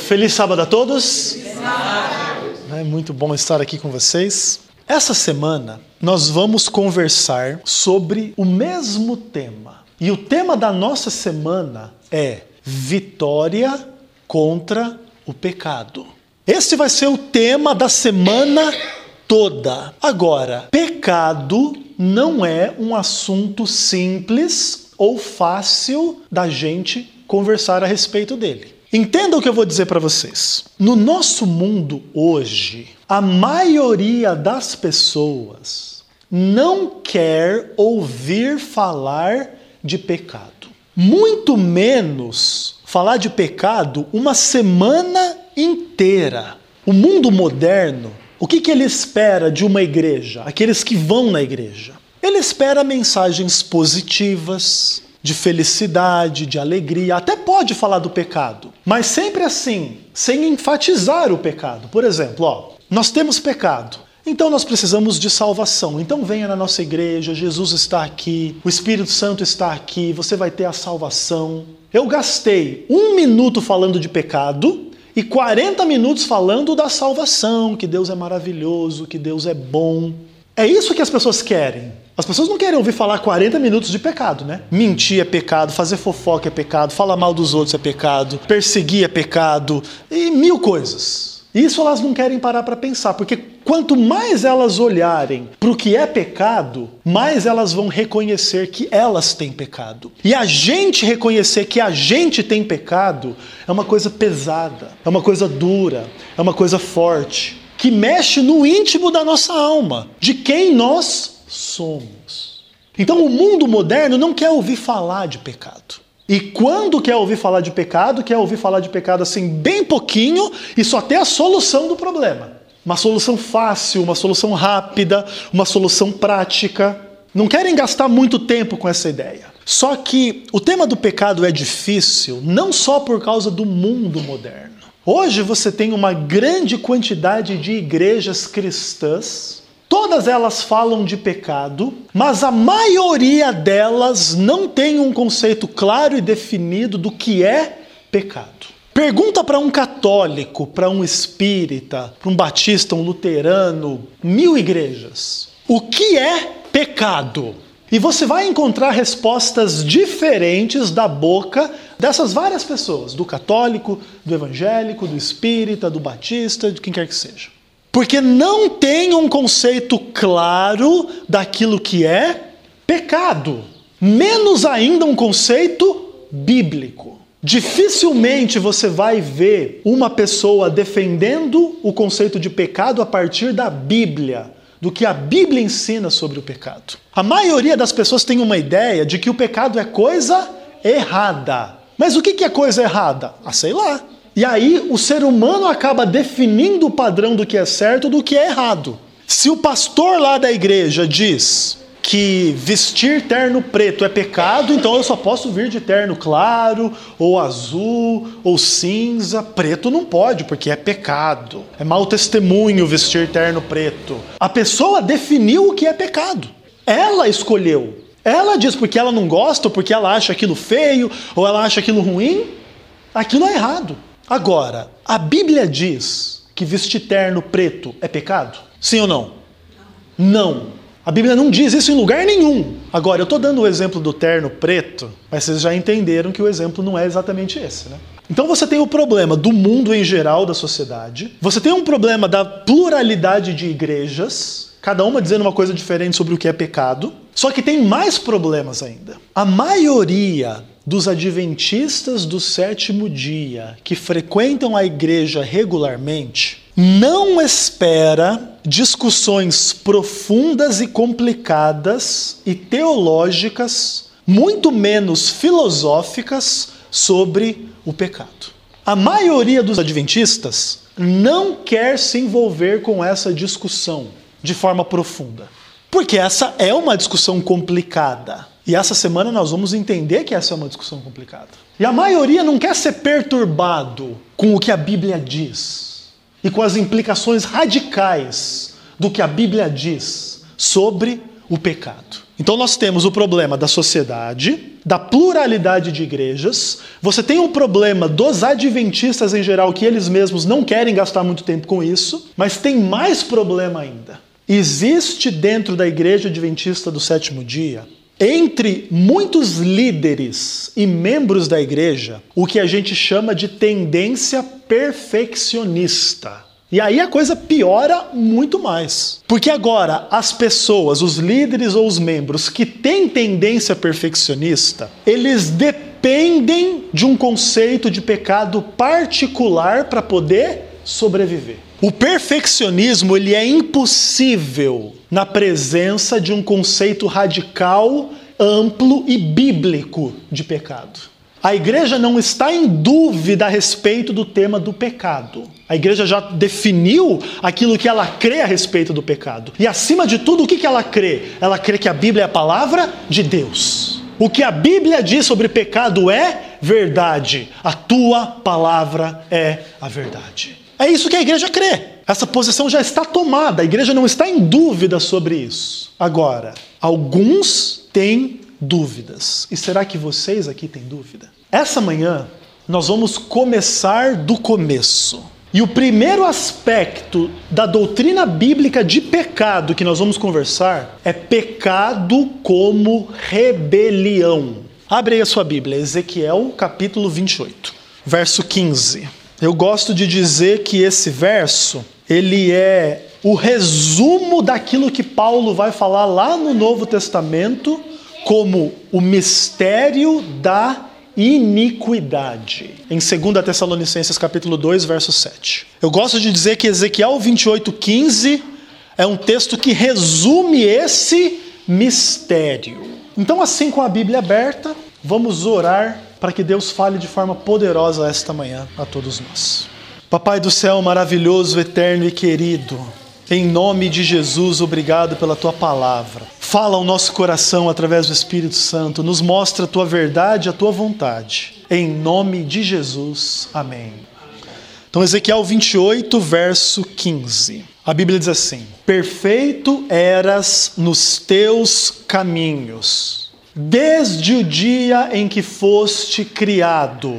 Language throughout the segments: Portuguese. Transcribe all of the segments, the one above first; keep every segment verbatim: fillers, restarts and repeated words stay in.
Feliz sábado a todos. Feliz sábado. É muito bom estar aqui com vocês. Essa semana nós vamos conversar sobre o mesmo tema. E o tema da nossa semana é vitória contra o pecado. Esse vai ser o tema da semana toda. Agora, pecado não é um assunto simples ou fácil da gente conversar a respeito dele. Entenda o que eu vou dizer para vocês. No nosso mundo hoje, a maioria das pessoas não quer ouvir falar de pecado. Muito menos falar de pecado uma semana inteira. O mundo moderno, o que, que ele espera de uma igreja? Aqueles que vão na igreja. Ele espera mensagens positivas, de felicidade, de alegria, até pode falar do pecado, mas sempre assim, sem enfatizar o pecado. Por exemplo, ó, nós temos pecado, então nós precisamos de salvação. Então venha na nossa igreja, Jesus está aqui, o Espírito Santo está aqui, você vai ter a salvação. Eu gastei um minuto falando de pecado e quarenta minutos falando da salvação, que Deus é maravilhoso, que Deus é bom. É isso que as pessoas querem. As pessoas não querem ouvir falar quarenta minutos de pecado, né? Mentir é pecado, fazer fofoca é pecado, falar mal dos outros é pecado, perseguir é pecado e mil coisas. Isso elas não querem parar para pensar, porque quanto mais elas olharem para o que é pecado, mais elas vão reconhecer que elas têm pecado. E a gente reconhecer que a gente tem pecado é uma coisa pesada, é uma coisa dura, é uma coisa forte, que mexe no íntimo da nossa alma, de quem nós somos. Então o mundo moderno não quer ouvir falar de pecado. E quando quer ouvir falar de pecado, quer ouvir falar de pecado assim bem pouquinho e só ter a solução do problema. Uma solução fácil, uma solução rápida, uma solução prática. Não querem gastar muito tempo com essa ideia. Só que o tema do pecado é difícil não só por causa do mundo moderno. Hoje você tem uma grande quantidade de igrejas cristãs. Todas elas falam de pecado, mas a maioria delas não tem um conceito claro e definido do que é pecado. Pergunta para um católico, para um espírita, para um batista, um luterano, mil igrejas. O que é pecado? E você vai encontrar respostas diferentes da boca dessas várias pessoas, do católico, do evangélico, do espírita, do batista, de quem quer que seja. Porque não tem um conceito claro daquilo que é pecado. Menos ainda um conceito bíblico. Dificilmente você vai ver uma pessoa defendendo o conceito de pecado a partir da Bíblia, do que a Bíblia ensina sobre o pecado. A maioria das pessoas tem uma ideia de que o pecado é coisa errada. Mas o que é coisa errada? Ah, sei lá. E aí o ser humano acaba definindo o padrão do que é certo e do que é errado. Se o pastor lá da igreja diz que vestir terno preto é pecado, então eu só posso vir de terno claro, ou azul, ou cinza. Preto não pode, porque é pecado. É mau testemunho vestir terno preto. A pessoa definiu o que é pecado. Ela escolheu. Ela diz porque ela não gosta, ou porque ela acha aquilo feio, ou ela acha aquilo ruim. Aquilo é errado. Agora, a Bíblia diz que vestir terno preto é pecado? Sim ou não? Não. A Bíblia não diz isso em lugar nenhum. Agora, eu estou dando o exemplo do terno preto, mas vocês já entenderam que o exemplo não é exatamente esse, né? Então você tem o problema do mundo em geral, da sociedade. Você tem um problema da pluralidade de igrejas, cada uma dizendo uma coisa diferente sobre o que é pecado. Só que tem mais problemas ainda. A maioria dos adventistas do sétimo dia que frequentam a igreja regularmente não espera discussões profundas e complicadas e teológicas, muito menos filosóficas, sobre o pecado. A maioria dos adventistas não quer se envolver com essa discussão de forma profunda, porque essa é uma discussão complicada. E essa semana nós vamos entender que essa é uma discussão complicada. E a maioria não quer ser perturbado com o que a Bíblia diz e com as implicações radicais do que a Bíblia diz sobre o pecado. Então nós temos o problema da sociedade, da pluralidade de igrejas, você tem o problema dos adventistas em geral, que eles mesmos não querem gastar muito tempo com isso, mas tem mais problema ainda. Existe dentro da igreja adventista do sétimo dia, entre muitos líderes e membros da igreja, o que a gente chama de tendência perfeccionista. E aí a coisa piora muito mais. Porque agora as pessoas, os líderes ou os membros que têm tendência perfeccionista, eles dependem de um conceito de pecado particular para poder sobreviver. O perfeccionismo ele é impossível na presença de um conceito radical, amplo e bíblico de pecado. A igreja não está em dúvida a respeito do tema do pecado. A igreja já definiu aquilo que ela crê a respeito do pecado. E acima de tudo, o que ela crê? Ela crê que a Bíblia é a palavra de Deus. O que a Bíblia diz sobre pecado é verdade. A tua palavra é a verdade. É isso que a igreja crê. Essa posição já está tomada. A igreja não está em dúvida sobre isso. Agora, alguns têm dúvidas. E será que vocês aqui têm dúvida? Essa manhã, nós vamos começar do começo. E o primeiro aspecto da doutrina bíblica de pecado que nós vamos conversar é pecado como rebelião. Abre aí a sua Bíblia, Ezequiel capítulo vinte e oito, verso quinze. Eu gosto de dizer que esse verso, ele é o resumo daquilo que Paulo vai falar lá no Novo Testamento como o mistério da iniquidade. Em segunda Tessalonicenses capítulo dois, verso sete. Eu gosto de dizer que Ezequiel vinte e oito, quinze é um texto que resume esse mistério. Então, assim com a Bíblia aberta, vamos orar para que Deus fale de forma poderosa esta manhã a todos nós. Papai do céu, maravilhoso, eterno e querido, em nome de Jesus, obrigado pela tua palavra. Fala ao nosso coração através do Espírito Santo, nos mostra a tua verdade, a tua vontade. Em nome de Jesus, amém. Então, Ezequiel vinte e oito, verso quinze. A Bíblia diz assim: perfeito eras nos teus caminhos, desde o dia em que foste criado,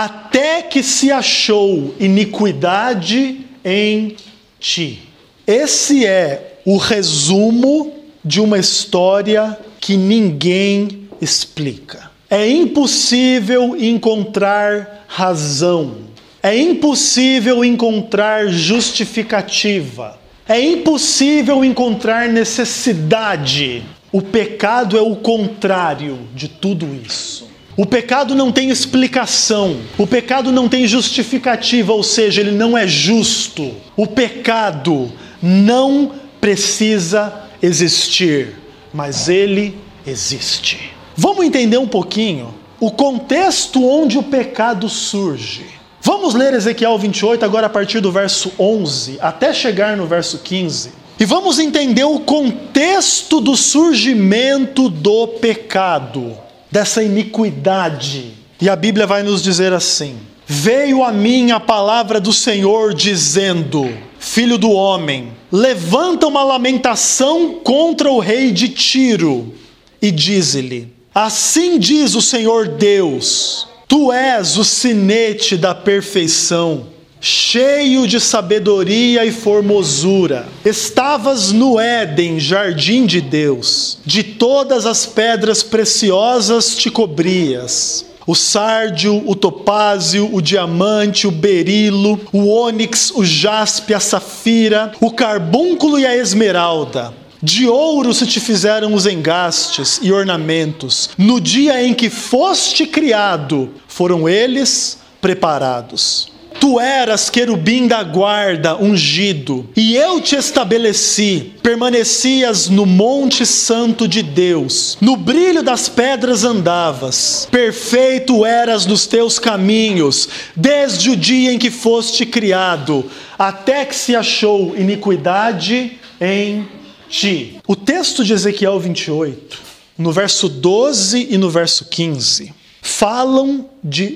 até que se achou iniquidade em ti. Esse é o resumo de uma história que ninguém explica. É impossível encontrar razão. É impossível encontrar justificativa. É impossível encontrar necessidade. O pecado é o contrário de tudo isso. O pecado não tem explicação. O pecado não tem justificativa, ou seja, ele não é justo. O pecado não precisa existir, mas ele existe. Vamos entender um pouquinho o contexto onde o pecado surge. Vamos ler Ezequiel vinte e oito agora a partir do verso onze até chegar no verso quinze. E vamos entender o contexto do surgimento do pecado, dessa iniquidade. E a Bíblia vai nos dizer assim: veio a mim a palavra do Senhor dizendo: filho do homem, levanta uma lamentação contra o rei de Tiro e dize-lhe: assim diz o Senhor Deus, tu és o sinete da perfeição, cheio de sabedoria e formosura. Estavas no Éden, jardim de Deus. De todas as pedras preciosas te cobrias. O sárdio, o topázio, o diamante, o berilo, o ônix, o jaspe, a safira, o carbúnculo e a esmeralda. De ouro se te fizeram os engastes e ornamentos. No dia em que foste criado, foram eles preparados. Tu eras querubim da guarda, ungido, e eu te estabeleci. Permanecias no monte santo de Deus. No brilho das pedras andavas. Perfeito eras nos teus caminhos, desde o dia em que foste criado, até que se achou iniquidade em ti. O texto de Ezequiel vinte e oito, no verso doze e no verso quinze, falam de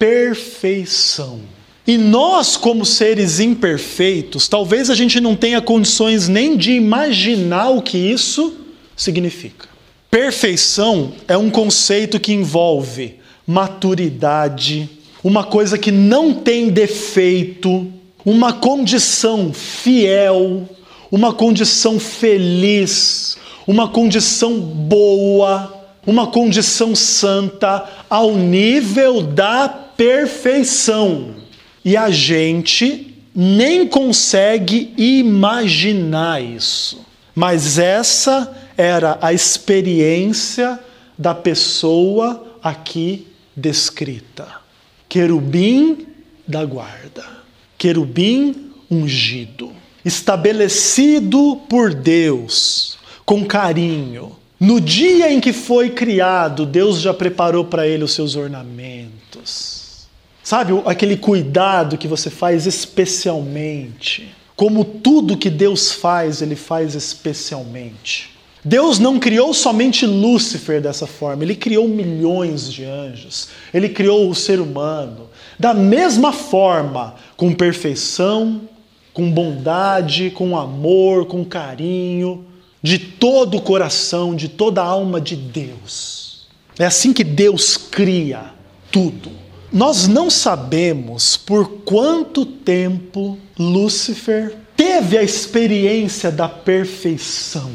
perfeição. E nós, como seres imperfeitos, talvez a gente não tenha condições nem de imaginar o que isso significa. Perfeição é um conceito que envolve maturidade, uma coisa que não tem defeito, uma condição fiel, uma condição feliz, uma condição boa, uma condição santa, ao nível da perfeição. E a gente nem consegue imaginar isso. Mas essa era a experiência da pessoa aqui descrita. Querubim da guarda, querubim ungido, estabelecido por Deus com carinho. No dia em que foi criado, Deus já preparou para ele os seus ornamentos. Sabe, aquele cuidado que você faz especialmente. Como tudo que Deus faz, Ele faz especialmente. Deus não criou somente Lúcifer dessa forma, Ele criou milhões de anjos, Ele criou o ser humano da mesma forma, com perfeição, com bondade, com amor, com carinho, de todo o coração, de toda a alma de Deus. É assim que Deus cria tudo. Nós não sabemos por quanto tempo Lúcifer teve a experiência da perfeição,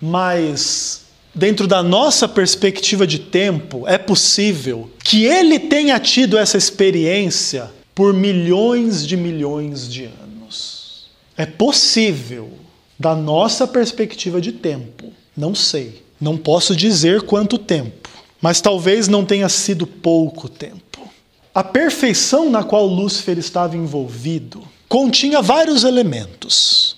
mas dentro da nossa perspectiva de tempo, é possível que ele tenha tido essa experiência por milhões de milhões de anos. É possível, da nossa perspectiva de tempo. Não sei, não posso dizer quanto tempo, mas talvez não tenha sido pouco tempo. A perfeição na qual Lúcifer estava envolvido continha vários elementos.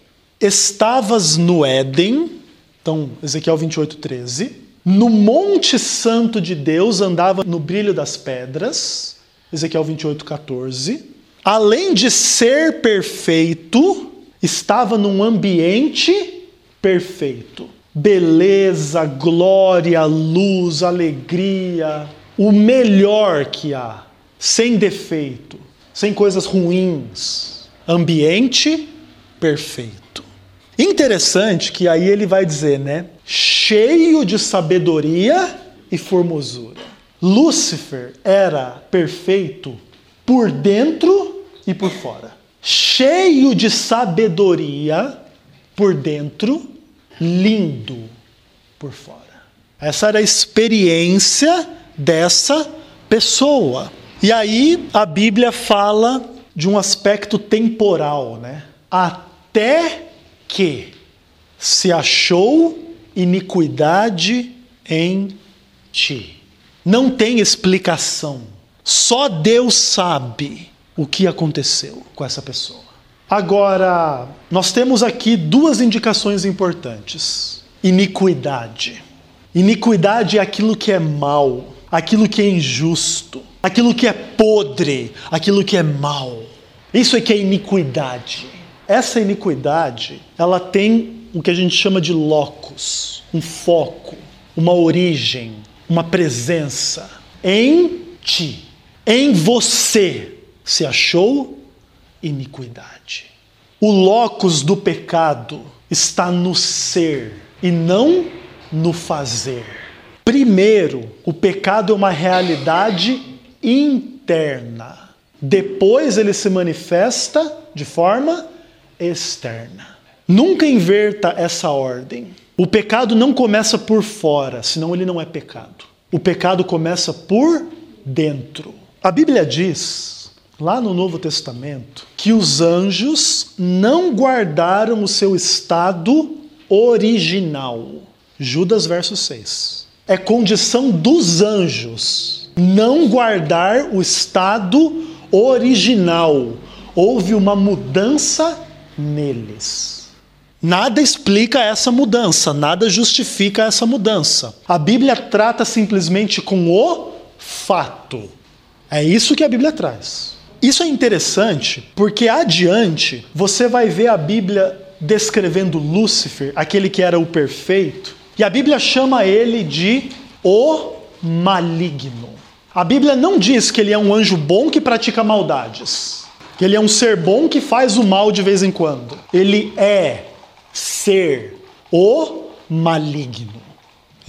Estavas no Éden, então Ezequiel vinte e oito, treze. No Monte Santo de Deus andava no brilho das pedras, Ezequiel vinte e oito, quatorze. Além de ser perfeito, estava num ambiente perfeito. Beleza, glória, luz, alegria, o melhor que há, sem defeito, sem coisas ruins. Ambiente perfeito. Interessante que aí ele vai dizer, né? Cheio de sabedoria e formosura. Lúcifer era perfeito por dentro e por fora. Cheio de sabedoria por dentro, lindo por fora. Essa era a experiência dessa pessoa. E aí a Bíblia fala de um aspecto temporal, né? Até que se achou iniquidade em ti. Não tem explicação. Só Deus sabe o que aconteceu com essa pessoa. Agora, nós temos aqui duas indicações importantes. Iniquidade. Iniquidade é aquilo que é mal, aquilo que é injusto, aquilo que é podre, aquilo que é mal. Isso é que é iniquidade. Essa iniquidade, ela tem o que a gente chama de locus, um foco, uma origem, uma presença. Em ti, em você, se achou iniquidade. O locus do pecado está no ser e não no fazer. Primeiro, o pecado é uma realidade interna. Depois ele se manifesta de forma externa. Nunca inverta essa ordem. O pecado não começa por fora, senão ele não é pecado. O pecado começa por dentro. A Bíblia diz, lá no Novo Testamento, que os anjos não guardaram o seu estado original. Judas verso seis. É condição dos anjos não guardar o estado original. Houve uma mudança neles. Nada explica essa mudança, nada justifica essa mudança. A Bíblia trata simplesmente com o fato. É isso que a Bíblia traz. Isso é interessante porque adiante você vai ver a Bíblia descrevendo Lúcifer, aquele que era o perfeito, e a Bíblia chama ele de o maligno. A Bíblia não diz que ele é um anjo bom que pratica maldades, que ele é um ser bom que faz o mal de vez em quando. Ele é ser o maligno.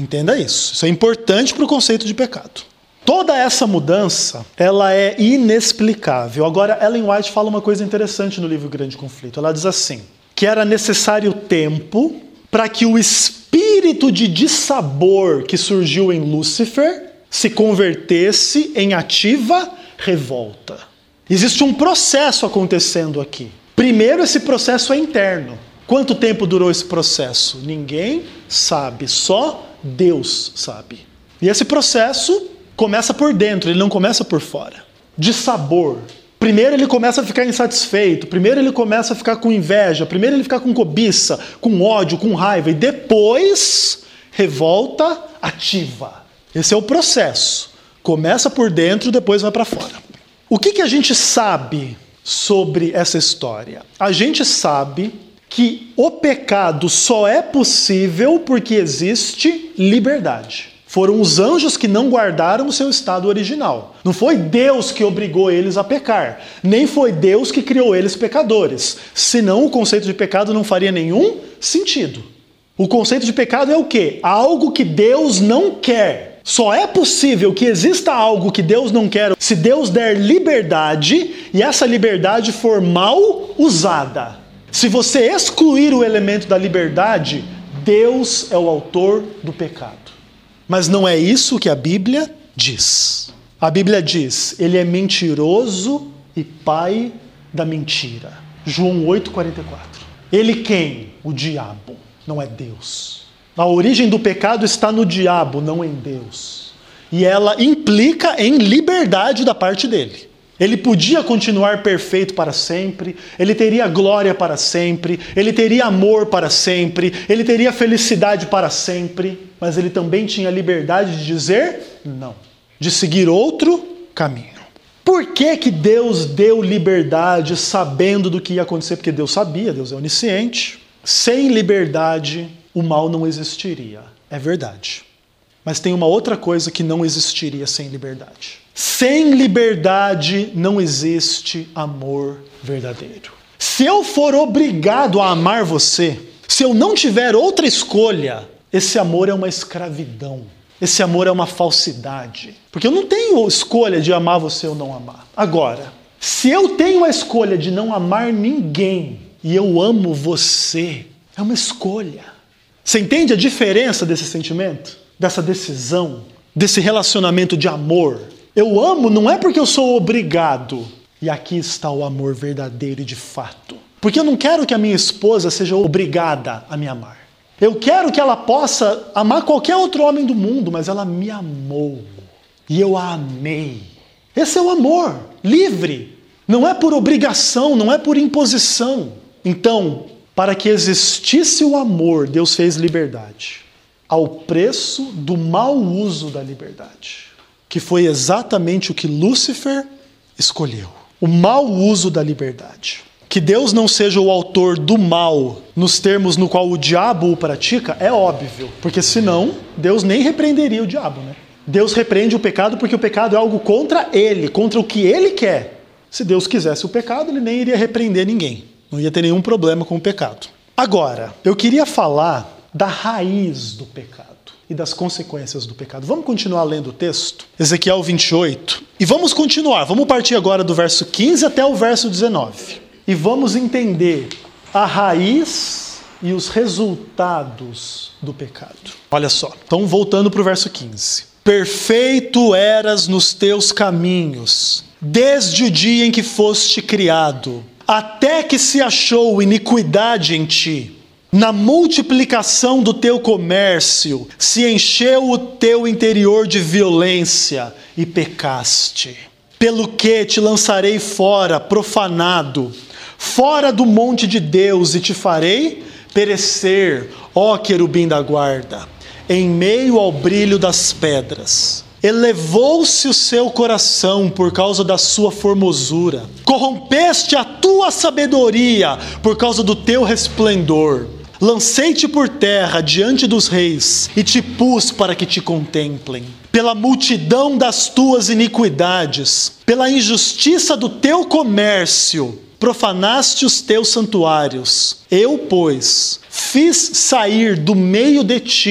Entenda isso. Isso é importante para o conceito de pecado. Toda essa mudança, ela é inexplicável. Agora, Ellen White fala uma coisa interessante no livro Grande Conflito. Ela diz assim, que era necessário tempo para que o espírito de dissabor que surgiu em Lúcifer se convertesse em ativa revolta. Existe um processo acontecendo aqui. Primeiro, esse processo é interno. Quanto tempo durou esse processo? Ninguém sabe, só Deus sabe. E esse processo começa por dentro, ele não começa por fora. Dissabor. Primeiro ele começa a ficar insatisfeito, primeiro ele começa a ficar com inveja, primeiro ele fica com cobiça, com ódio, com raiva, e depois revolta ativa. Esse é o processo. Começa por dentro, depois vai para fora. O que, que a gente sabe sobre essa história? A gente sabe que o pecado só é possível porque existe liberdade. Foram os anjos que não guardaram o seu estado original. Não foi Deus que obrigou eles a pecar. Nem foi Deus que criou eles pecadores. Senão o conceito de pecado não faria nenhum sentido. O conceito de pecado é o quê? Algo que Deus não quer. Só é possível que exista algo que Deus não quer se Deus der liberdade e essa liberdade for mal usada. Se você excluir o elemento da liberdade, Deus é o autor do pecado. Mas não é isso que a Bíblia diz. A Bíblia diz, ele é mentiroso e pai da mentira. João oito, quarenta e quatro. Ele quem? O diabo, não é Deus. A origem do pecado está no diabo, não em Deus. E ela implica em liberdade da parte dele. Ele podia continuar perfeito para sempre, ele teria glória para sempre, ele teria amor para sempre, ele teria felicidade para sempre, mas ele também tinha liberdade de dizer não, de seguir outro caminho. Por que que Deus deu liberdade sabendo do que ia acontecer? Porque Deus sabia, Deus é onisciente. Sem liberdade, o mal não existiria. É verdade. Mas tem uma outra coisa que não existiria sem liberdade. Sem liberdade não existe amor verdadeiro. Se eu for obrigado a amar você, se eu não tiver outra escolha, esse amor é uma escravidão. Esse amor é uma falsidade. Porque eu não tenho escolha de amar você ou não amar. Agora, se eu tenho a escolha de não amar ninguém e eu amo você, é uma escolha. Você entende a diferença desse sentimento? Dessa decisão? Desse relacionamento de amor? Eu amo não é porque eu sou obrigado. E aqui está o amor verdadeiro e de fato. Porque eu não quero que a minha esposa seja obrigada a me amar. Eu quero que ela possa amar qualquer outro homem do mundo, mas ela me amou. E eu a amei. Esse é o amor, livre. Não é por obrigação, não é por imposição. Então, para que existisse o amor, Deus fez liberdade. Ao preço do mau uso da liberdade. Que foi exatamente o que Lúcifer escolheu. O mau uso da liberdade. Que Deus não seja o autor do mal nos termos no qual o diabo o pratica, é óbvio. Porque senão, Deus nem repreenderia o diabo, né? Deus repreende o pecado porque o pecado é algo contra ele, contra o que ele quer. Se Deus quisesse o pecado, ele nem iria repreender ninguém. Não ia ter nenhum problema com o pecado. Agora, eu queria falar da raiz do pecado e das consequências do pecado. Vamos continuar lendo o texto? Ezequiel vinte e oito. E vamos continuar. Vamos partir agora do verso quinze até o verso dezenove. E vamos entender a raiz e os resultados do pecado. Olha só. Então, voltando para o verso quinze. Perfeito eras nos teus caminhos, desde o dia em que foste criado, até que se achou iniquidade em ti. Na multiplicação do teu comércio, se encheu o teu interior de violência e pecaste. Pelo que te lançarei fora, profanado, fora do monte de Deus, e te farei perecer, ó querubim da guarda, em meio ao brilho das pedras. Elevou-se o seu coração por causa da sua formosura. Corrompeste a tua sabedoria por causa do teu resplendor. Lancei-te por terra diante dos reis e te pus para que te contemplem. Pela multidão das tuas iniquidades, pela injustiça do teu comércio, profanaste os teus santuários. Eu, pois, fiz sair do meio de ti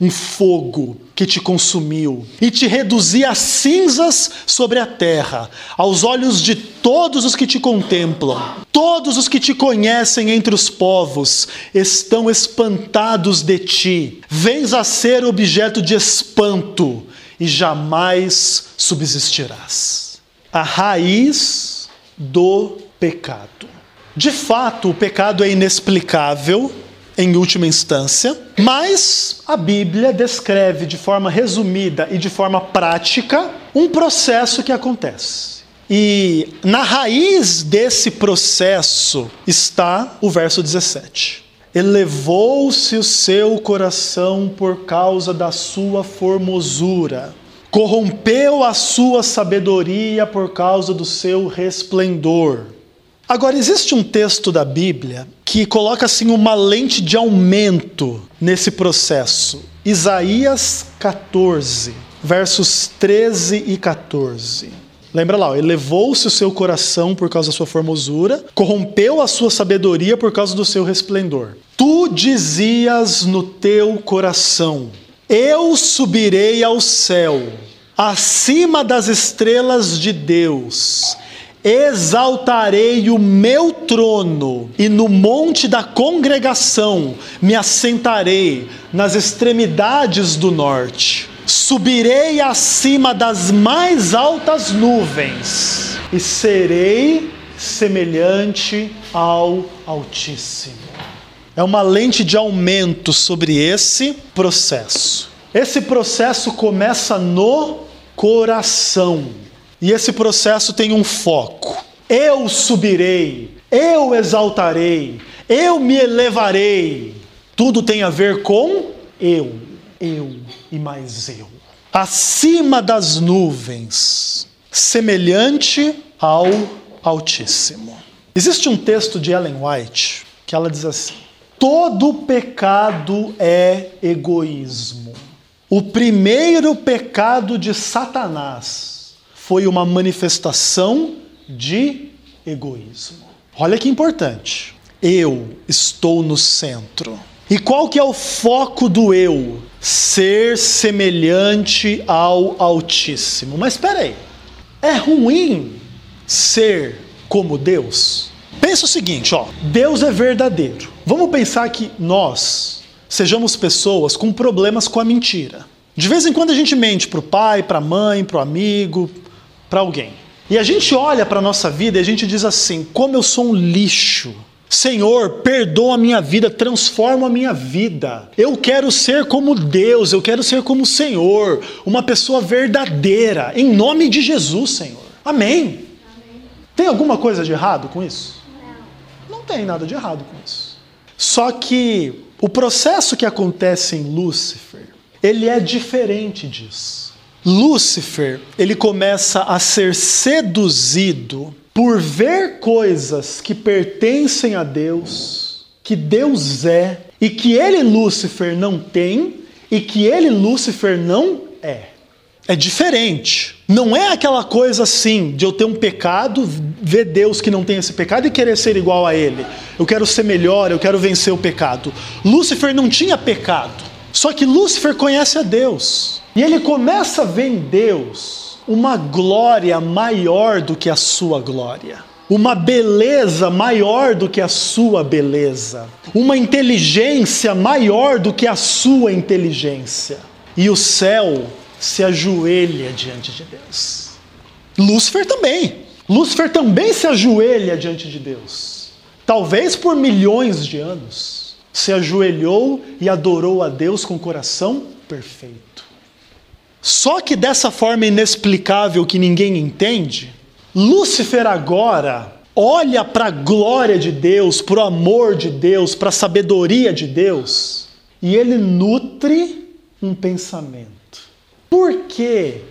um fogo que te consumiu e te reduzi a cinzas sobre a terra, aos olhos de todos os que te contemplam. Todos os que te conhecem entre os povos estão espantados de ti. Vens a ser objeto de espanto e jamais subsistirás. A raiz do pecado. De fato, o pecado é inexplicável em última instância, mas a Bíblia descreve de forma resumida e de forma prática um processo que acontece. E na raiz desse processo está o verso dezessete. Elevou-se o seu coração por causa da sua formosura, corrompeu a sua sabedoria por causa do seu resplendor. Agora, existe um texto da Bíblia que coloca assim uma lente de aumento nesse processo. Isaías quatorze, versos treze e quatorze. Lembra lá, ó, elevou-se o seu coração por causa da sua formosura, corrompeu a sua sabedoria por causa do seu resplendor. Tu dizias no teu coração: eu subirei ao céu, acima das estrelas de Deus. Exaltarei o meu trono e no monte da congregação me assentarei nas extremidades do norte. Subirei acima das mais altas nuvens e serei semelhante ao Altíssimo. É uma lente de aumento sobre esse processo. Esse processo começa no coração. E esse processo tem um foco. Eu subirei, eu exaltarei, eu me elevarei. Tudo tem a ver com eu, eu e mais eu. Acima das nuvens, semelhante ao Altíssimo. Existe um texto de Ellen White que ela diz assim: todo pecado é egoísmo. O primeiro pecado de Satanás foi uma manifestação de egoísmo. Olha que importante. Eu estou no centro. E qual que é o foco do eu? Ser semelhante ao Altíssimo. Mas espera aí. É ruim ser como Deus? Pensa o seguinte, ó. Deus é verdadeiro. Vamos pensar que nós sejamos pessoas com problemas com a mentira. De vez em quando a gente mente para o pai, para a mãe, para o amigo, para alguém. E a gente olha para a nossa vida e a gente diz assim: como eu sou um lixo. Senhor, perdoa a minha vida, transforma a minha vida. Eu quero ser como Deus, eu quero ser como o Senhor, uma pessoa verdadeira, em nome de Jesus, Senhor. Amém? Amém. Tem alguma coisa de errado com isso? Não. Não tem nada de errado com isso. Só que o processo que acontece em Lúcifer, ele é diferente disso. Lúcifer, ele começa a ser seduzido por ver coisas que pertencem a Deus, que Deus é, e que ele, Lúcifer, não tem, e que ele, Lúcifer, não é. É diferente. Não é aquela coisa assim, de eu ter um pecado, ver Deus que não tem esse pecado e querer ser igual a ele. Eu quero ser melhor, eu quero vencer o pecado. Lúcifer não tinha pecado. Só que Lúcifer conhece a Deus. E ele começa a ver em Deus uma glória maior do que a sua glória. Uma beleza maior do que a sua beleza. Uma inteligência maior do que a sua inteligência. E o céu se ajoelha diante de Deus. Lúcifer também. Lúcifer também se ajoelha diante de Deus. Talvez por milhões de anos. Se ajoelhou e adorou a Deus com o coração perfeito. Só que dessa forma inexplicável que ninguém entende, Lúcifer agora olha para a glória de Deus, para o amor de Deus, para a sabedoria de Deus, e ele nutre um pensamento. Por que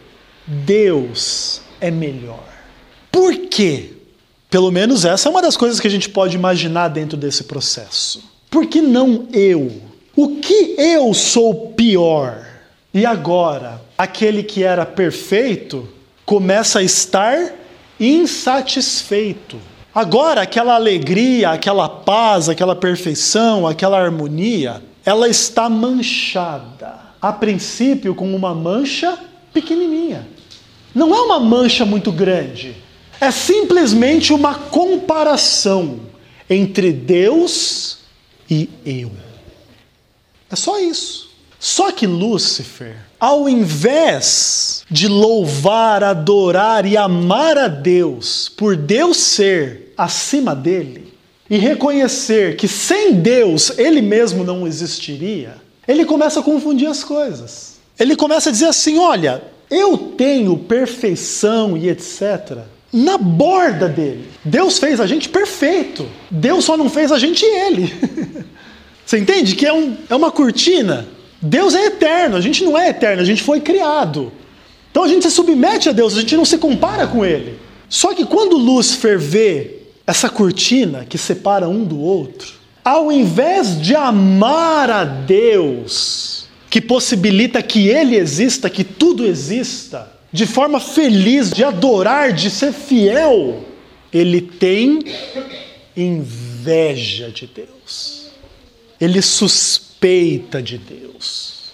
Deus é melhor? Por quê? Pelo menos essa é uma das coisas que a gente pode imaginar dentro desse processo. Por que não eu? O que eu sou pior? E agora, aquele que era perfeito começa a estar insatisfeito. Agora, aquela alegria, aquela paz, aquela perfeição, aquela harmonia, ela está manchada. a princípio com uma mancha pequenininha. Não é uma mancha muito grande. É simplesmente uma comparação entre Deus e eu. É só isso. Só que Lúcifer, ao invés de louvar, adorar e amar a Deus por Deus ser acima dele e reconhecer que sem Deus ele mesmo não existiria, ele começa a confundir as coisas. Ele começa a dizer assim, olha, eu tenho perfeição e etcétera na borda dele. Deus fez a gente perfeito. Deus só não fez a gente ele. Você entende que é, um, é uma cortina? Deus é eterno, a gente não é eterno, a gente foi criado. Então a gente se submete a Deus, a gente não se compara com ele. Só que quando Lúcifer vê essa cortina que separa um do outro, ao invés de amar a Deus, que possibilita que ele exista, que tudo exista, de forma feliz, de adorar, de ser fiel, ele tem inveja de Deus. Ele suspeita de Deus.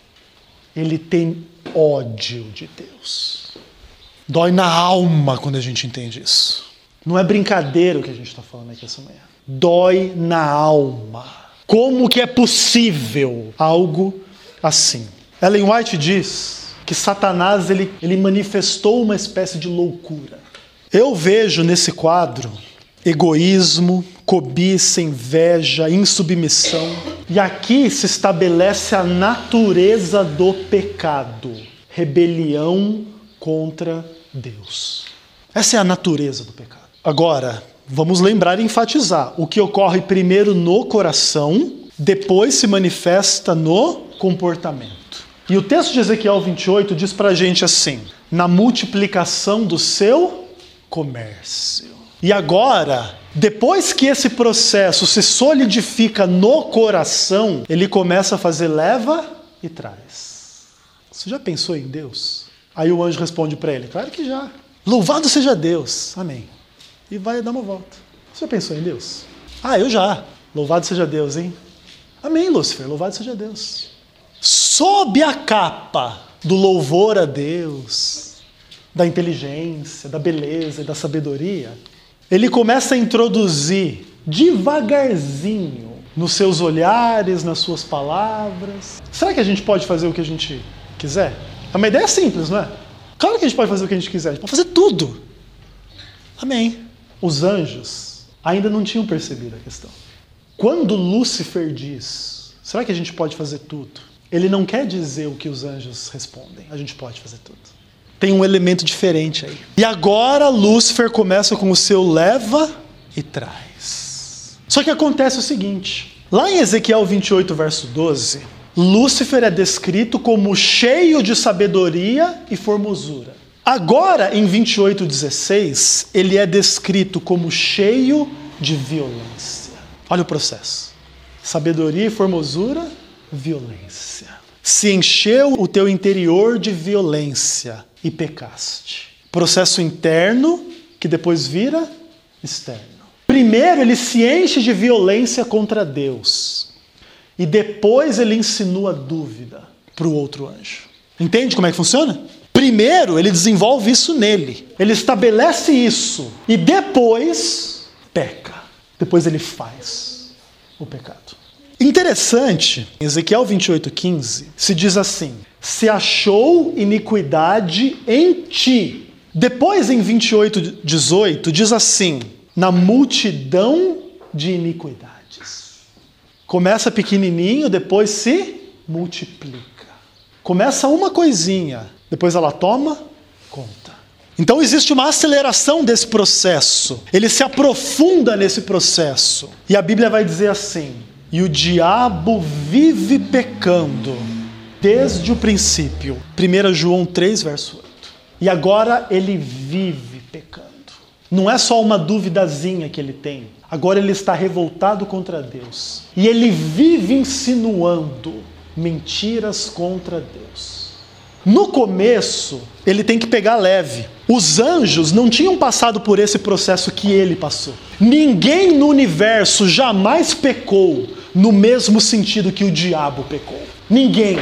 Ele tem ódio de Deus. Dói na alma quando a gente entende isso. Não é brincadeira o que a gente está falando aqui essa manhã. Dói na alma. Como que é possível algo assim? Ellen White diz que Satanás ele, ele manifestou uma espécie de loucura. Eu vejo nesse quadro egoísmo, cobiça, inveja, insubmissão. E aqui se estabelece a natureza do pecado. Rebelião contra Deus. Essa é a natureza do pecado. Agora, vamos lembrar e enfatizar. O que ocorre primeiro no coração, depois se manifesta no comportamento. E o texto de Ezequiel vinte e oito diz pra gente assim, na multiplicação do seu comércio. E agora, depois que esse processo se solidifica no coração, ele começa a fazer leva e traz. Você já pensou em Deus? Aí o anjo responde para ele, claro que já. Louvado seja Deus, amém. E vai dar uma volta. Você já pensou em Deus? Ah, eu já. Louvado seja Deus, hein? Amém, Lúcifer, louvado seja Deus. Sob a capa do louvor a Deus, da inteligência, da beleza e da sabedoria, ele começa a introduzir devagarzinho nos seus olhares, nas suas palavras. Será que a gente pode fazer o que a gente quiser? É uma ideia simples, não é? Claro que a gente pode fazer o que a gente quiser, a gente pode fazer tudo. Amém. Os anjos ainda não tinham percebido a questão. Quando Lúcifer diz, será que a gente pode fazer tudo? Ele não quer dizer o que os anjos respondem, a gente pode fazer tudo. Tem um elemento diferente aí. E agora Lúcifer começa com o seu leva e traz. Só que acontece o seguinte, lá em Ezequiel vinte e oito, verso doze, Lúcifer é descrito como cheio de sabedoria e formosura. Agora, em vinte e oito, dezesseis, ele é descrito como cheio de violência. Olha o processo. Sabedoria e formosura, violência. Se encheu o teu interior de violência e pecaste. Processo interno que depois vira externo. Primeiro ele se enche de violência contra Deus. E depois ele insinua dúvida para o outro anjo. Entende como é que funciona? Primeiro ele desenvolve isso nele. Ele estabelece isso. E depois peca. Depois ele faz o pecado. Interessante, em Ezequiel vinte e oito, quinze, se diz assim, se achou iniquidade em ti. Depois em vinte e oito, dezoito, diz assim, na multidão de iniquidades. Começa pequenininho, depois se multiplica. Começa uma coisinha, depois ela toma conta. Então existe uma aceleração desse processo. Ele se aprofunda nesse processo. E a Bíblia vai dizer assim, e o diabo vive pecando desde o princípio. primeira João três, verso oito. E agora ele vive pecando. Não é só uma duvidazinha que ele tem. Agora ele está revoltado contra Deus. E ele vive insinuando mentiras contra Deus. No começo, ele tem que pegar leve. Os anjos não tinham passado por esse processo que ele passou. Ninguém no universo jamais pecou no mesmo sentido que o diabo pecou. Ninguém. Todos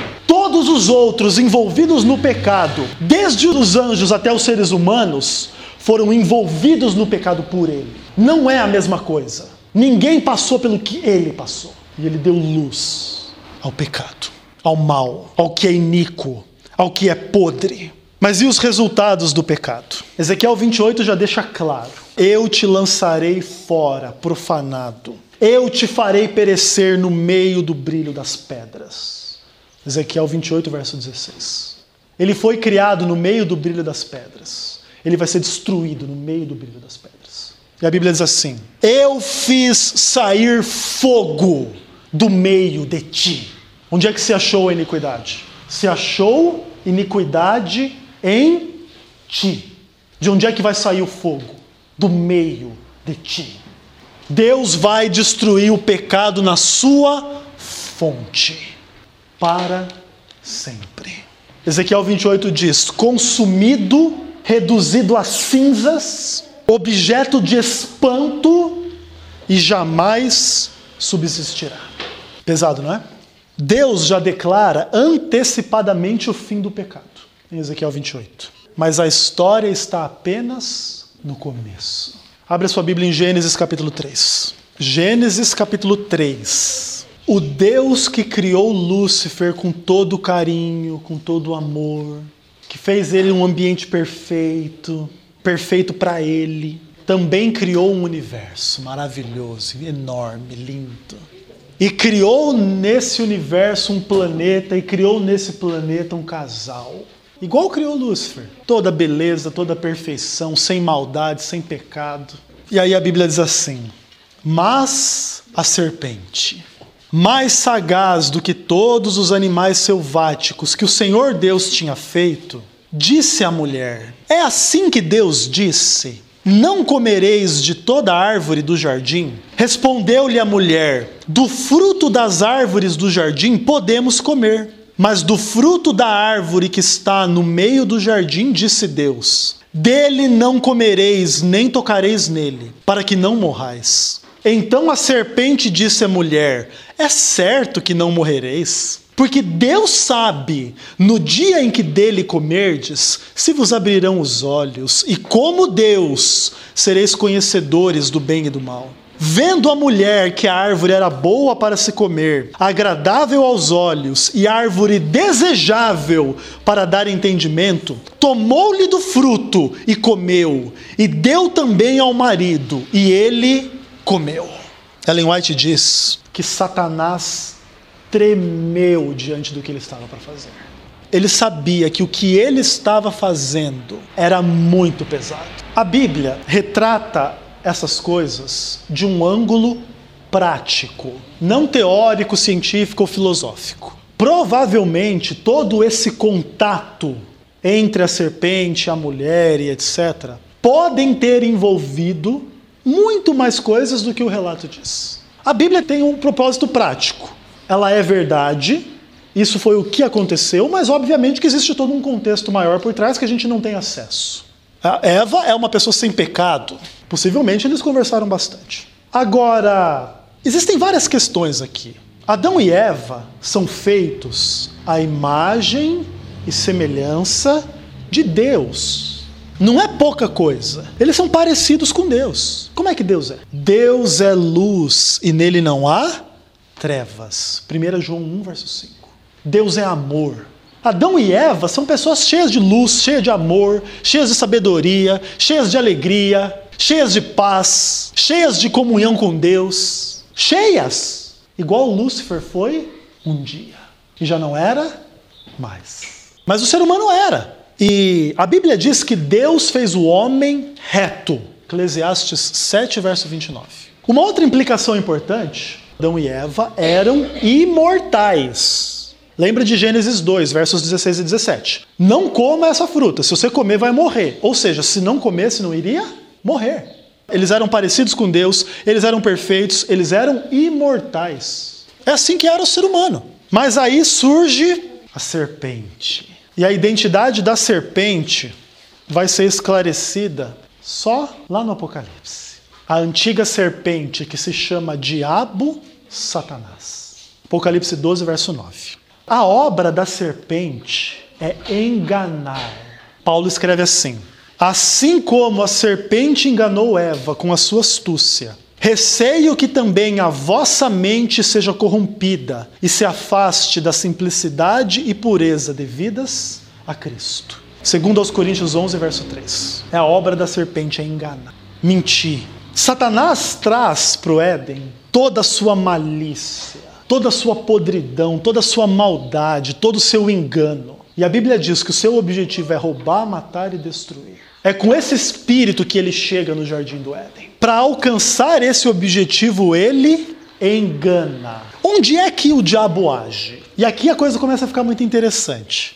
todos os outros envolvidos no pecado, desde os anjos até os seres humanos, foram envolvidos no pecado por ele. Não é a mesma coisa. Ninguém passou pelo que ele passou. E ele deu luz ao pecado, ao mal, ao que é iníquo, ao que é podre. Mas e os resultados do pecado? Ezequiel vinte e oito já deixa claro. Eu te lançarei fora, profanado. Eu te farei perecer no meio do brilho das pedras. Ezequiel vinte e oito, verso dezesseis. Ele foi criado no meio do brilho das pedras. Ele vai ser destruído no meio do brilho das pedras. E a Bíblia diz assim: eu fiz sair fogo do meio de ti. Onde é que se achou a iniquidade? Se achou iniquidade em ti. De onde é que vai sair o fogo? Do meio de ti. Deus vai destruir o pecado na sua fonte, para sempre. Ezequiel vinte e oito diz: consumido, reduzido a cinzas, objeto de espanto e jamais subsistirá. Pesado, não é? Deus já declara antecipadamente o fim do pecado, em Ezequiel vinte e oito. Mas a história está apenas no começo. Abre a sua Bíblia em Gênesis capítulo três. Gênesis capítulo três. O Deus que criou Lúcifer com todo carinho, com todo amor, que fez ele um ambiente perfeito, perfeito para ele, também criou um universo maravilhoso, enorme, lindo. E criou nesse universo um planeta, e criou nesse planeta um casal. Igual criou Lúcifer. Toda beleza, toda perfeição, sem maldade, sem pecado. E aí a Bíblia diz assim: mas a serpente, mais sagaz do que todos os animais selváticos que o Senhor Deus tinha feito, disse à mulher: é assim que Deus disse: não comereis de toda árvore do jardim? Respondeu-lhe a mulher: do fruto das árvores do jardim podemos comer. Mas do fruto da árvore que está no meio do jardim, disse Deus: dele não comereis, nem tocareis nele, para que não morrais. Então a serpente disse à mulher: é certo que não morrereis, porque Deus sabe, no dia em que dele comerdes, se vos abrirão os olhos, e como Deus, sereis conhecedores do bem e do mal. Vendo a mulher que a árvore era boa para se comer, agradável aos olhos e árvore desejável para dar entendimento, tomou-lhe do fruto e comeu, e deu também ao marido, e ele comeu. Ellen White diz que Satanás tremeu diante do que ele estava para fazer. Ele sabia que o que ele estava fazendo era muito pesado. A Bíblia retrata essas coisas de um ângulo prático, não teórico, científico ou filosófico. Provavelmente todo esse contato entre a serpente, a mulher e etcétera podem ter envolvido muito mais coisas do que o relato diz. A Bíblia tem um propósito prático. Ela é verdade, isso foi o que aconteceu, mas obviamente que existe todo um contexto maior por trás que a gente não tem acesso. A Eva é uma pessoa sem pecado. Possivelmente eles conversaram bastante. Agora, existem várias questões aqui. Adão e Eva são feitos à imagem e semelhança de Deus. Não é pouca coisa. Eles são parecidos com Deus. Como é que Deus é? Deus é luz e nele não há trevas. primeiro João um, verso cinco. Deus é amor. Adão e Eva são pessoas cheias de luz, cheias de amor, cheias de sabedoria, cheias de alegria, cheias de paz, cheias de comunhão com Deus. Cheias! Igual Lúcifer foi um dia. E já não era mais. Mas o ser humano era. E a Bíblia diz que Deus fez o homem reto. Eclesiastes sete, verso vinte e nove. Uma outra implicação importante: Adão e Eva eram imortais. Lembra de Gênesis dois, versos dezesseis e dezessete. Não coma essa fruta, se você comer vai morrer. Ou seja, se não comesse não iria morrer. Eles eram parecidos com Deus, eles eram perfeitos, eles eram imortais. É assim que era o ser humano. Mas aí surge a serpente. E a identidade da serpente vai ser esclarecida só lá no Apocalipse. A antiga serpente que se chama Diabo, Satanás. Apocalipse doze, verso nove. A obra da serpente é enganar. Paulo escreve assim: assim como a serpente enganou Eva com a sua astúcia, receio que também a vossa mente seja corrompida e se afaste da simplicidade e pureza devidas a Cristo. Segundo aos Coríntios onze, verso três. É a obra da serpente, é enganar, mentir. Satanás traz para o Éden toda a sua malícia, toda a sua podridão, toda a sua maldade, todo o seu engano. E a Bíblia diz que o seu objetivo é roubar, matar e destruir. É com esse espírito que ele chega no jardim do Éden. Para alcançar esse objetivo, ele engana. Onde é que o diabo age? E aqui a coisa começa a ficar muito interessante.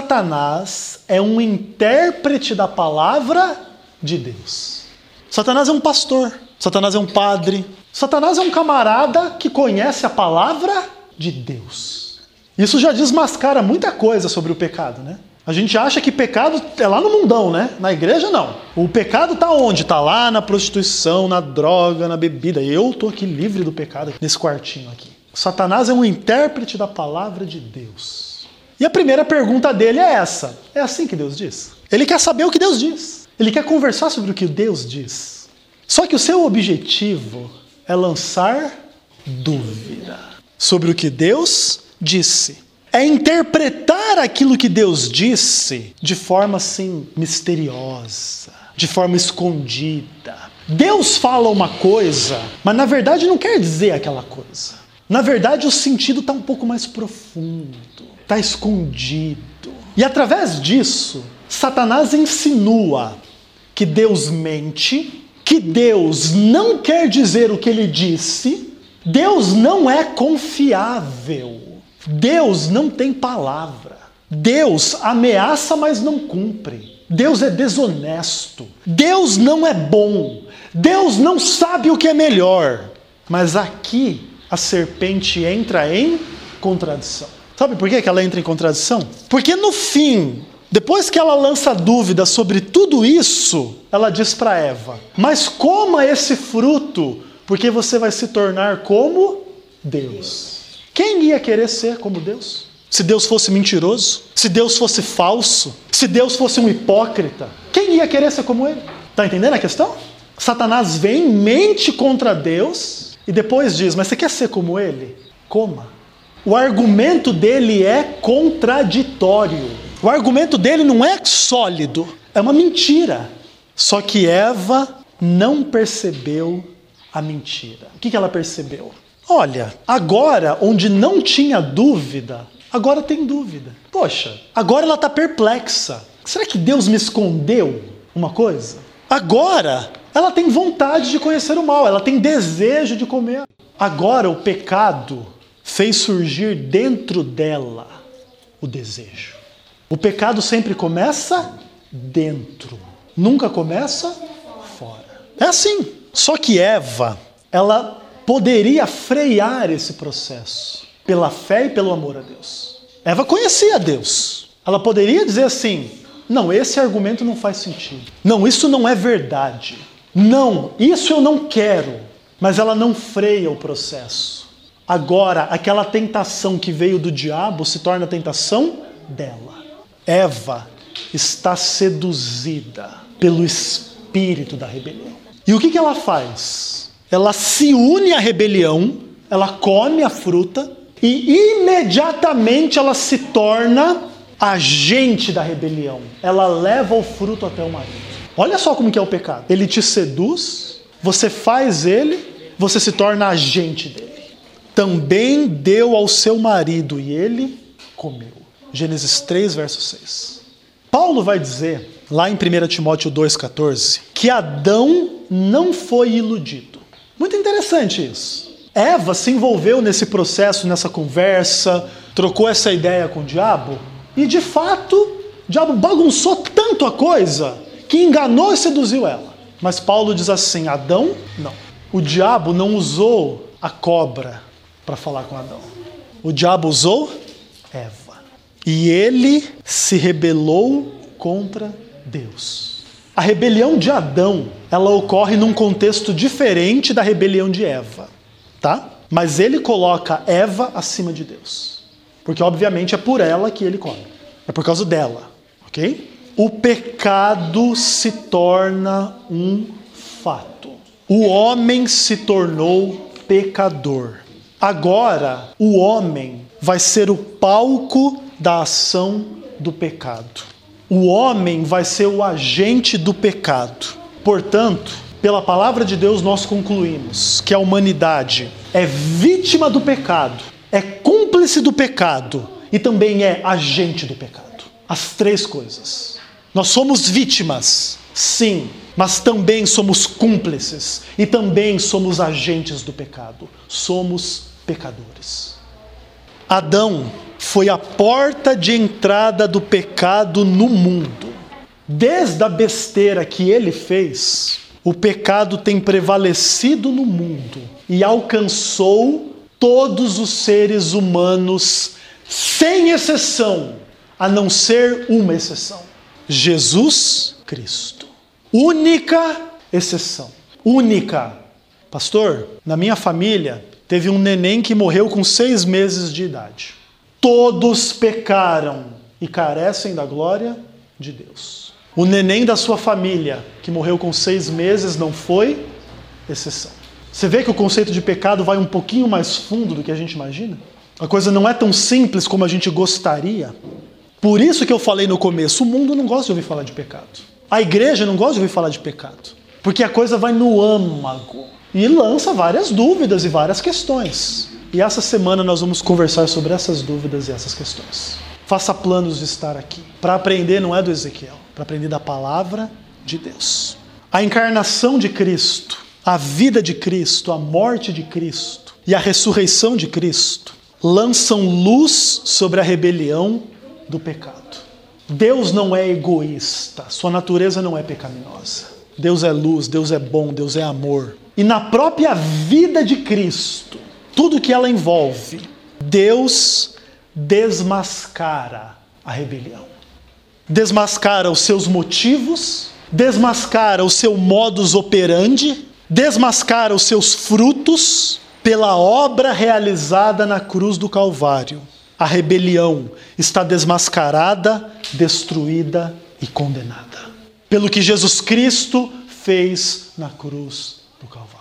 Satanás é um intérprete da palavra de Deus. Satanás é um pastor, Satanás é um padre, Satanás é um camarada que conhece a palavra de Deus. Isso já desmascara muita coisa sobre o pecado, né? A gente acha que pecado é lá no mundão, né? Na igreja, não. O pecado está onde? Está lá na prostituição, na droga, na bebida. Eu estou aqui livre do pecado, nesse quartinho aqui. Satanás é um intérprete da palavra de Deus. E a primeira pergunta dele é essa. É assim que Deus diz? Ele quer saber o que Deus diz. Ele quer conversar sobre o que Deus diz. Só que o seu objetivo é lançar dúvida sobre o que Deus disse. É interpretar aquilo que Deus disse de forma assim misteriosa, de forma escondida. Deus fala uma coisa, mas na verdade não quer dizer aquela coisa. Na verdade o sentido está um pouco mais profundo, está escondido. E através disso, Satanás insinua que Deus mente, que Deus não quer dizer o que ele disse, Deus não é confiável. Deus não tem palavra. Deus ameaça, mas não cumpre. Deus é desonesto. Deus não é bom. Deus não sabe o que é melhor. Mas aqui a serpente entra em contradição. Sabe por que ela entra em contradição? Porque no fim, depois que ela lança dúvida sobre tudo isso, ela diz para Eva: mas coma esse fruto, porque você vai se tornar como Deus. Quem ia querer ser como Deus? Se Deus fosse mentiroso? Se Deus fosse falso? Se Deus fosse um hipócrita? Quem ia querer ser como ele? Está entendendo a questão? Satanás vem, mente contra Deus e depois diz: mas você quer ser como ele? Coma. O argumento dele é contraditório. O argumento dele não é sólido, é uma mentira. Só que Eva não percebeu a mentira. O que que ela percebeu? Olha, agora onde não tinha dúvida, agora tem dúvida. Poxa, agora ela está perplexa. Será que Deus me escondeu uma coisa? Agora ela tem vontade de conhecer o mal, ela tem desejo de comer. Agora o pecado fez surgir dentro dela o desejo. O pecado sempre começa dentro, nunca começa fora. É assim. Só que Eva, ela poderia frear esse processo pela fé e pelo amor a Deus. Eva conhecia Deus. Ela poderia dizer assim: não, esse argumento não faz sentido. Não, isso não é verdade. Não, isso eu não quero. Mas ela não freia o processo. Agora, aquela tentação que veio do diabo se torna a tentação dela. Eva está seduzida pelo espírito da rebelião. E o que que ela faz? Ela se une à rebelião, ela come a fruta e imediatamente ela se torna agente da rebelião. Ela leva o fruto até o marido. Olha só como que é o pecado. Ele te seduz, você faz ele, você se torna agente dele. Também deu ao seu marido e ele comeu. Gênesis três, verso seis. Paulo vai dizer, lá em primeira Timóteo dois, catorze, que Adão não foi iludido. Muito interessante isso. Eva se envolveu nesse processo, nessa conversa, trocou essa ideia com o diabo, e de fato, o diabo bagunçou tanto a coisa que enganou e seduziu ela. Mas Paulo diz assim: Adão, não. O diabo não usou a cobra para falar com Adão. O diabo usou Eva. E ele se rebelou contra Deus. A rebelião de Adão, ela ocorre num contexto diferente da rebelião de Eva, tá? Mas ele coloca Eva acima de Deus. Porque obviamente é por ela que ele come. É por causa dela, ok? O pecado se torna um fato. O homem se tornou pecador. Agora, o homem vai ser o palco da ação do pecado. O homem vai ser o agente do pecado. Portanto, pela palavra de Deus nós concluímos que a humanidade é vítima do pecado, é cúmplice do pecado e também é agente do pecado. As três coisas. Nós somos vítimas, sim, mas também somos cúmplices e também somos agentes do pecado. Somos pecadores. Adão foi a porta de entrada do pecado no mundo. Desde a besteira que ele fez, o pecado tem prevalecido no mundo e alcançou todos os seres humanos, sem exceção, a não ser uma exceção: Jesus Cristo. Única exceção. Única. Pastor, na minha família teve um neném que morreu com seis meses de idade. Todos pecaram e carecem da glória de Deus. O neném da sua família que morreu com seis meses não foi exceção. Você vê que o conceito de pecado vai um pouquinho mais fundo do que a gente imagina? A coisa não é tão simples como a gente gostaria. Por isso que eu falei no começo, o mundo não gosta de ouvir falar de pecado. A igreja não gosta de ouvir falar de pecado. Porque a coisa vai no âmago e lança várias dúvidas e várias questões. E essa semana nós vamos conversar sobre essas dúvidas e essas questões. Faça planos de estar aqui. Para aprender não é do Ezequiel, para aprender da palavra de Deus. A encarnação de Cristo, a vida de Cristo, a morte de Cristo e a ressurreição de Cristo lançam luz sobre a rebelião do pecado. Deus não é egoísta, sua natureza não é pecaminosa. Deus é luz, Deus é bom, Deus é amor. E na própria vida de Cristo, tudo que ela envolve, Deus desmascara a rebelião. Desmascara os seus motivos, desmascara o seu modus operandi, desmascara os seus frutos pela obra realizada na cruz do Calvário. A rebelião está desmascarada, destruída e condenada pelo que Jesus Cristo fez na cruz do Calvário.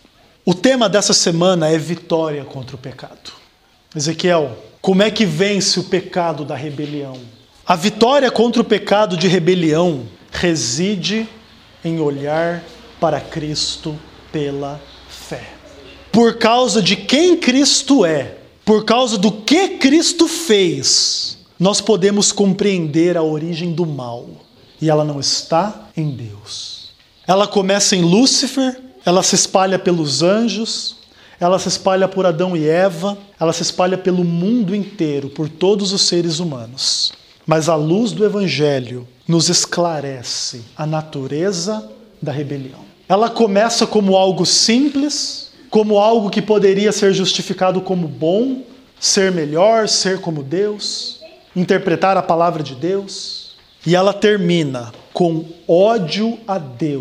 O tema dessa semana é vitória contra o pecado. Ezequiel, como é que vence o pecado da rebelião? A vitória contra o pecado de rebelião reside em olhar para Cristo pela fé. Por causa de quem Cristo é, por causa do que Cristo fez, nós podemos compreender a origem do mal. E ela não está em Deus. Ela começa em Lúcifer, ela se espalha pelos anjos, ela se espalha por Adão e Eva, ela se espalha pelo mundo inteiro, por todos os seres humanos. Mas a luz do Evangelho nos esclarece a natureza da rebelião. Ela começa como algo simples, como algo que poderia ser justificado como bom, ser melhor, ser como Deus, interpretar a palavra de Deus. E ela termina com ódio a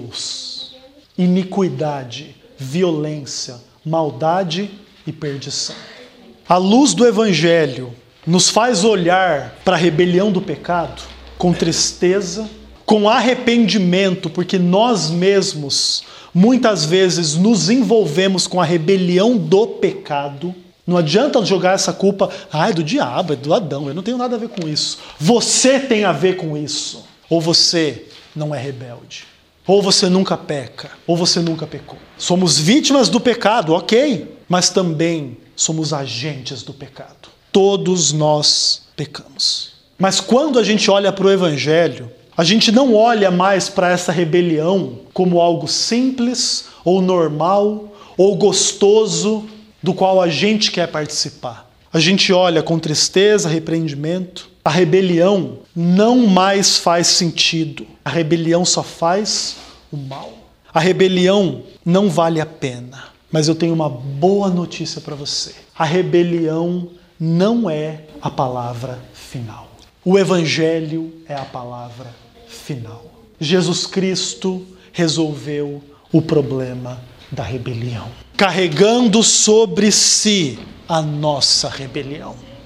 Deus, iniquidade, violência, maldade e perdição. A luz do Evangelho nos faz olhar para a rebelião do pecado com tristeza, com arrependimento, porque nós mesmos muitas vezes nos envolvemos com a rebelião do pecado. Não adianta jogar essa culpa, ah, é do diabo, é do Adão, eu não tenho nada a ver com isso. Você tem a ver com isso. Ou você não é rebelde. Ou você nunca peca, ou você nunca pecou. Somos vítimas do pecado, ok, mas também somos agentes do pecado. Todos nós pecamos. Mas quando a gente olha para o Evangelho, a gente não olha mais para essa rebelião como algo simples, ou normal, ou gostoso, do qual a gente quer participar. A gente olha com tristeza, arrependimento. A rebelião não mais faz sentido. A rebelião só faz o mal. A rebelião não vale a pena. Mas eu tenho uma boa notícia para você. A rebelião não é a palavra final. O Evangelho é a palavra final. Jesus Cristo resolveu o problema da rebelião, carregando sobre si a nossa rebelião.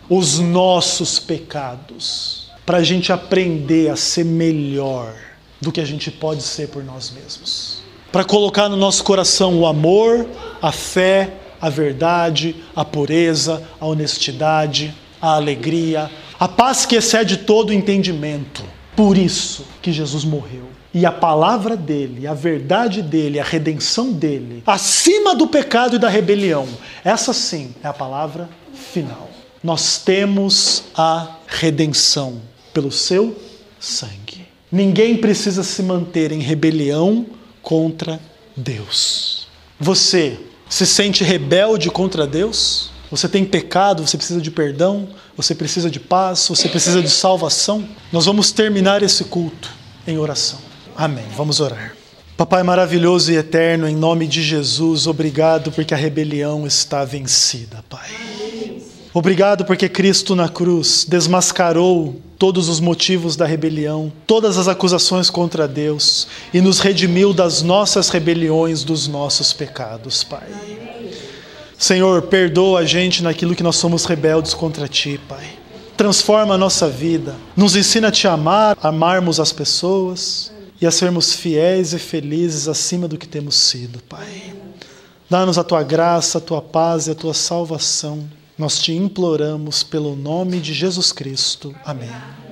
os nossos pecados, para a gente aprender a ser melhor do que a gente pode ser por nós mesmos. Para colocar no nosso coração o amor, a fé, a verdade, a pureza, a honestidade, a alegria, a paz que excede todo entendimento. Por isso que Jesus morreu. E a palavra dele, a verdade dele, a redenção dele, acima do pecado e da rebelião, essa sim é a palavra final. Nós temos a redenção pelo seu sangue. Ninguém precisa se manter em rebelião contra Deus. Você se sente rebelde contra Deus? Você tem pecado, você precisa de perdão, você precisa de paz, você precisa de salvação? Nós vamos terminar esse culto em oração. Amém. Vamos orar. Papai maravilhoso e eterno, em nome de Jesus, obrigado porque a rebelião está vencida, Pai. Obrigado porque Cristo na cruz desmascarou todos os motivos da rebelião, todas as acusações contra Deus e nos redimiu das nossas rebeliões, dos nossos pecados, Pai. Senhor, perdoa a gente naquilo que nós somos rebeldes contra Ti, Pai. Transforma a nossa vida, nos ensina a Te amar, a amarmos as pessoas e a sermos fiéis e felizes acima do que temos sido, Pai. Dá-nos a Tua graça, a Tua paz e a Tua salvação. Nós te imploramos pelo nome de Jesus Cristo. Amém.